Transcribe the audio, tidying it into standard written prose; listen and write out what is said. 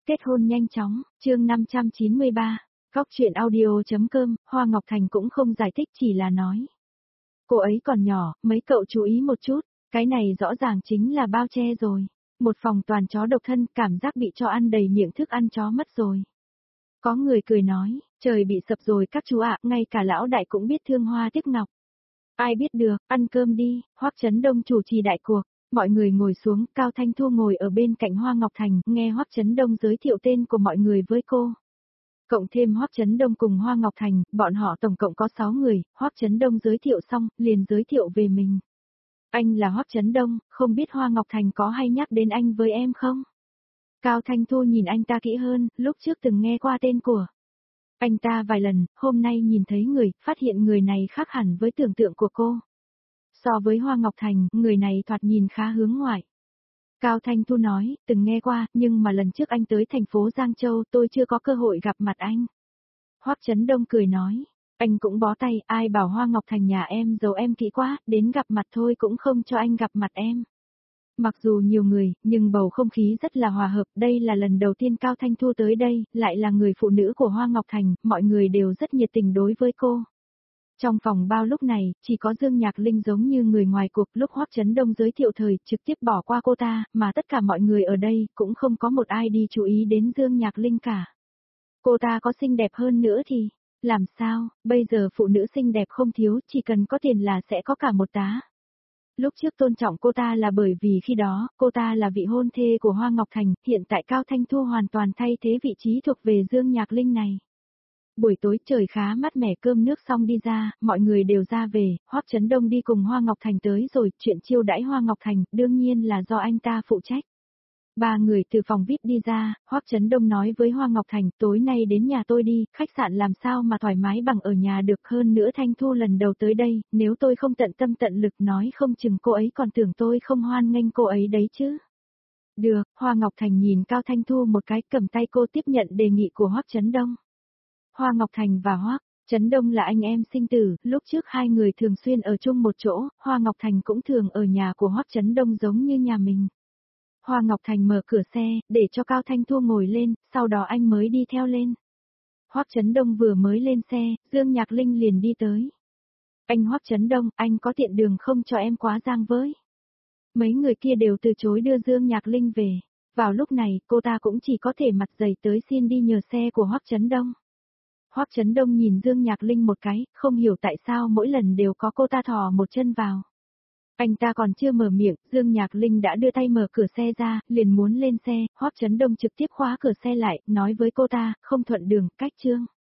kết hôn nhanh chóng, chương 593, Góc chuyện audio.com, Hoa Ngọc Thành cũng không giải thích chỉ là nói. Cô ấy còn nhỏ, mấy cậu chú ý một chút, cái này rõ ràng chính là bao che rồi. Một phòng toàn chó độc thân, cảm giác bị cho ăn đầy miệng thức ăn chó mất rồi. Có người cười nói, trời bị sập rồi các chú ạ, ngay cả lão đại cũng biết thương hoa tiếc ngọc. Ai biết được, ăn cơm đi, Hoắc Chấn Đông chủ trì đại cuộc. Mọi người ngồi xuống, Cao Thanh Thu ngồi ở bên cạnh Hoa Ngọc Thành, nghe Hoắc Chấn Đông giới thiệu tên của mọi người với cô. Cộng thêm Hoắc Chấn Đông cùng Hoa Ngọc Thành, bọn họ tổng cộng có 6 người, Hoắc Chấn Đông giới thiệu xong, liền giới thiệu về mình. Anh là Hoắc Chấn Đông, không biết Hoa Ngọc Thành có hay nhắc đến anh với em không? Cao Thanh Thu nhìn anh ta kỹ hơn, lúc trước từng nghe qua tên của anh ta vài lần, hôm nay nhìn thấy người, phát hiện người này khác hẳn với tưởng tượng của cô. So với Hoa Ngọc Thành, người này thoạt nhìn khá hướng ngoại. Cao Thanh Thu nói, từng nghe qua, nhưng mà lần trước anh tới thành phố Giang Châu tôi chưa có cơ hội gặp mặt anh. Hoắc Chấn Đông cười nói, anh cũng bó tay, ai bảo Hoa Ngọc Thành nhà em giấu em kỹ quá, đến gặp mặt thôi cũng không cho anh gặp mặt em. Mặc dù nhiều người, nhưng bầu không khí rất là hòa hợp, đây là lần đầu tiên Cao Thanh Thu tới đây, lại là người phụ nữ của Hoa Ngọc Thành, mọi người đều rất nhiệt tình đối với cô. Trong phòng bao lúc này, chỉ có Dương Nhạc Linh giống như người ngoài cuộc lúc Hoắc Chấn Đông giới thiệu thời, trực tiếp bỏ qua cô ta, mà tất cả mọi người ở đây, cũng không có một ai đi chú ý đến Dương Nhạc Linh cả. Cô ta có xinh đẹp hơn nữa thì, làm sao, bây giờ phụ nữ xinh đẹp không thiếu, chỉ cần có tiền là sẽ có cả một tá. Lúc trước tôn trọng cô ta là bởi vì khi đó, cô ta là vị hôn thê của Hoa Ngọc Thành, hiện tại Cao Thanh Thu hoàn toàn thay thế vị trí thuộc về Dương Nhạc Linh này. Buổi tối trời khá mát mẻ, cơm nước xong đi ra, mọi người đều ra về, Hoắc Chấn Đông đi cùng Hoa Ngọc Thành tới rồi, chuyện chiêu đãi Hoa Ngọc Thành, đương nhiên là do anh ta phụ trách. Ba người từ phòng VIP đi ra, Hoắc Chấn Đông nói với Hoa Ngọc Thành, tối nay đến nhà tôi đi, khách sạn làm sao mà thoải mái bằng ở nhà được, hơn nữa Thanh Thu lần đầu tới đây, nếu tôi không tận tâm tận lực nói không chừng cô ấy còn tưởng tôi không hoan nghênh cô ấy đấy chứ. Được, Hoa Ngọc Thành nhìn Cao Thanh Thu một cái, cầm tay cô tiếp nhận đề nghị của Hoắc Chấn Đông. Hoa Ngọc Thành và Hoắc Chấn Đông là anh em sinh tử, lúc trước hai người thường xuyên ở chung một chỗ, Hoa Ngọc Thành cũng thường ở nhà của Hoắc Chấn Đông giống như nhà mình. Hoa Ngọc Thành mở cửa xe, để cho Cao Thanh Thu ngồi lên, sau đó anh mới đi theo lên. Hoắc Chấn Đông vừa mới lên xe, Dương Nhạc Linh liền đi tới. Anh Hoắc Chấn Đông, anh có tiện đường không cho em quá Giang với? Mấy người kia đều từ chối đưa Dương Nhạc Linh về. Vào lúc này, cô ta cũng chỉ có thể mặt dày tới xin đi nhờ xe của Hoắc Chấn Đông. Hoắc Chấn Đông nhìn Dương Nhạc Linh một cái, không hiểu tại sao mỗi lần đều có cô ta thò một chân vào. Anh ta còn chưa mở miệng, Dương Nhạc Linh đã đưa tay mở cửa xe ra, liền muốn lên xe, Hoắc Chấn Đông trực tiếp khóa cửa xe lại, nói với cô ta, không thuận đường, cách chương.